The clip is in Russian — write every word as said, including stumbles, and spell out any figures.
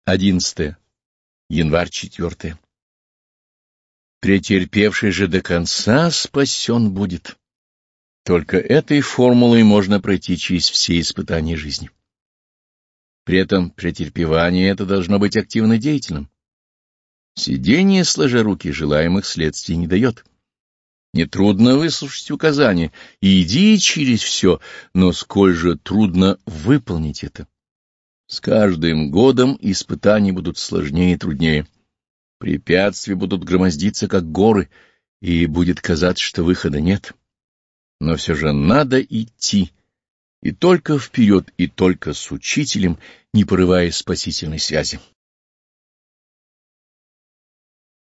Одиннадцатое. Январь четвёртое. Претерпевший же до конца спасен будет. Только этой формулой можно пройти через все испытания жизни. При этом претерпевание это должно быть активно деятельным. Сидение сложа руки желаемых следствий не дает. Нетрудно выслушать указания и иди через все, но сколь же трудно выполнить это. С каждым годом испытания будут сложнее и труднее. Препятствия будут громоздиться, как горы, и будет казаться, что выхода нет. Но все же надо идти, и только вперед, и только с учителем, не порывая спасительной связи.